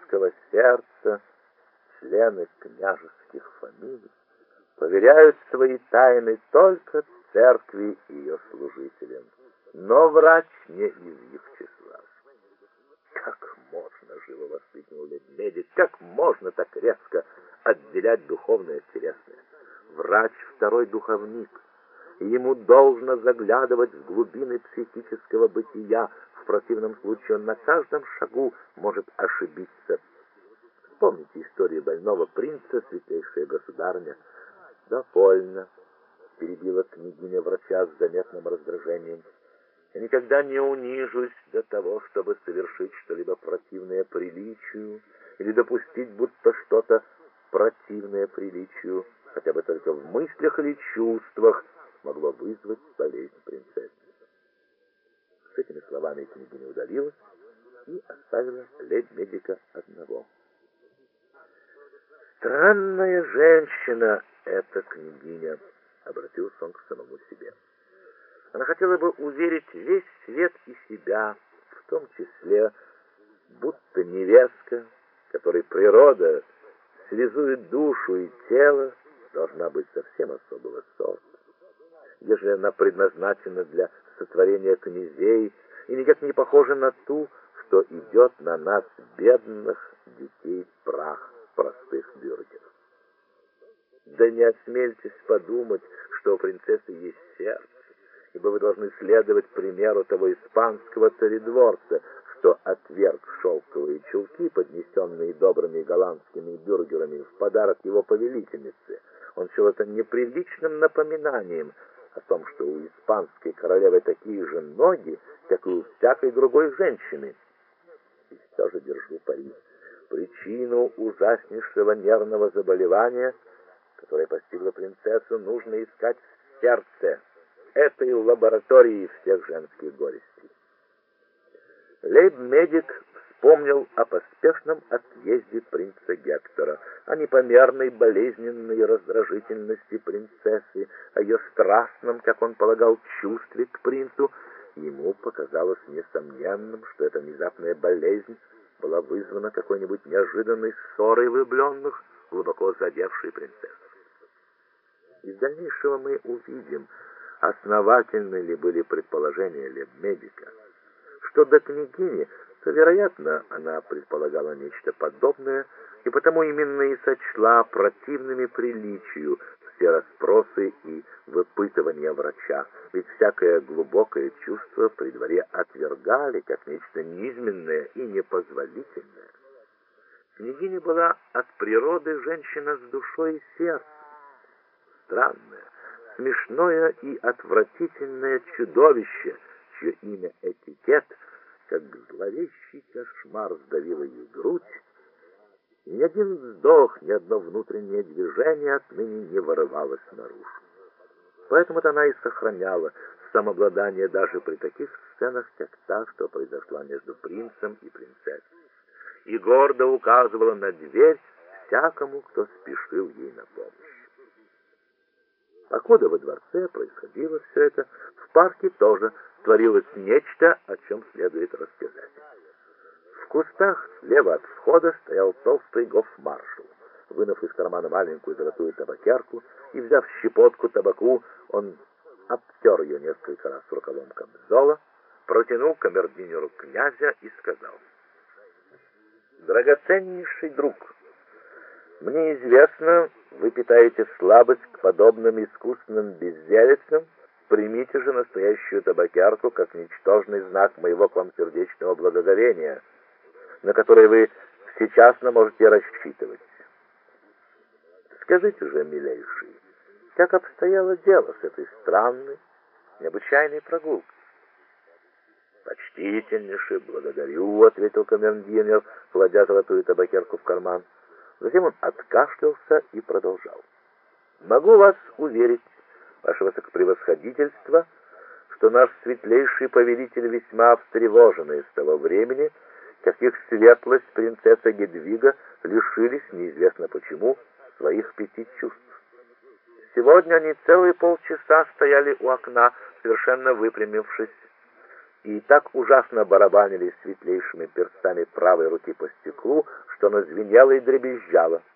царского сердца члены княжеских фамилий поверяют свои тайны только церкви и ее служителям, но врач не из их числа. Как можно, живо воскликнул медик, как можно так резко отделять духовное от телесное? Врач второй духовник, и ему должно заглядывать в глубины психического бытия. В противном случае он на каждом шагу может ошибиться. Вспомните историю больного принца, светлейшая государыня. «Довольно», — перебила княгиня врача с заметным раздражением. «Я никогда не унижусь до того, чтобы совершить что-либо противное приличию или допустить, будто что-то противное приличию, хотя бы только в мыслях или чувствах, могло вызвать болезнь принцессы». С этими словами княгиня удалилась и оставила лейб-медика одного. «Странная женщина эта княгиня», — обратился он к самому себе. Она хотела бы уверить весь свет и себя, в том числе, будто невестка, которой природа связует душу и тело, должна быть совсем особого сорта. Ежели она предназначена для сотворения князей и никак не похожа на ту, что идет на нас, бедных детей, прах простых бюргеров. Да не осмельтесь подумать, что у принцессы есть сердце, ибо вы должны следовать примеру того испанского царедворца, что отверг шелковые чулки, поднесенные добрыми голландскими бюргерами в подарок его повелительнице. Он счел это неприличным напоминанием о том, что у испанской королевы такие же ноги, как и у всякой другой женщины. И все же держу пари. Причину ужаснейшего нервного заболевания, которое постигло принцессу, нужно искать в сердце, этой лаборатории всех женских горестей. Лейб-медик вспомнил о поспешном отъезде принца Гектора, о непомерной болезненной раздражительности принцессы, о ее страстном, как он полагал, чувстве к принцу. Ему показалось несомненным, что эта внезапная болезнь была вызвана какой-нибудь неожиданной ссорой влюбленных, глубоко задевшей принцессу. Из дальнейшего мы увидим, основательны ли были предположения лейб-медика. Что до княгини, то, вероятно, она предполагала нечто подобное, и потому именно и сочла противными приличию все расспросы и выпытывания врача, ведь всякое глубокое чувство при дворе отвергали как нечто низменное и непозволительное. Княгиня была от природы женщина с душой и сердцем. Странное, смешное и отвратительное чудовище, чье имя этикет, как зловещий кошмар, сдавило ей грудь, и ни один вздох, ни одно внутреннее движение отныне не вырывалось наружу. Поэтому-то она и сохраняла самообладание даже при таких сценах, как та, что произошла между принцем и принцессой, и гордо указывала на дверь всякому, кто спешил ей на помощь. Покуда во дворце происходило все это, в парке тоже творилось нечто, о чем следует рассказать. В кустах слева от входа стоял толстый гофмаршал. Вынув из кармана маленькую золотую табакерку и взяв щепотку табаку, он обтер ее несколько раз рукавом камзола, протянул камердинеру князя и сказал: «Драгоценнейший друг, мне известно, вы питаете слабость к подобным искусственным безделицам. Примите же настоящую табакерку как ничтожный знак моего к вам сердечного благоговения, на который вы всечасно можете рассчитывать. Скажите же, милейший, как обстояло дело с этой странной, необычайной прогулкой?» «Почтительнейше, благодарю», — ответил камердинер, кладя золотую табакерку в карман. Затем он откашлялся и продолжал: «Могу вас уверить, ваше высокопревосходительство, что наш светлейший повелитель весьма встревожен с того времени, как их светлость принцесса Гедвига лишились, неизвестно почему, своих 5 чувств. Сегодня они целые полчаса стояли у окна, совершенно выпрямившись, и так ужасно барабанили светлейшими перстами правой руки по стеклу, что оно звенело и дребезжало.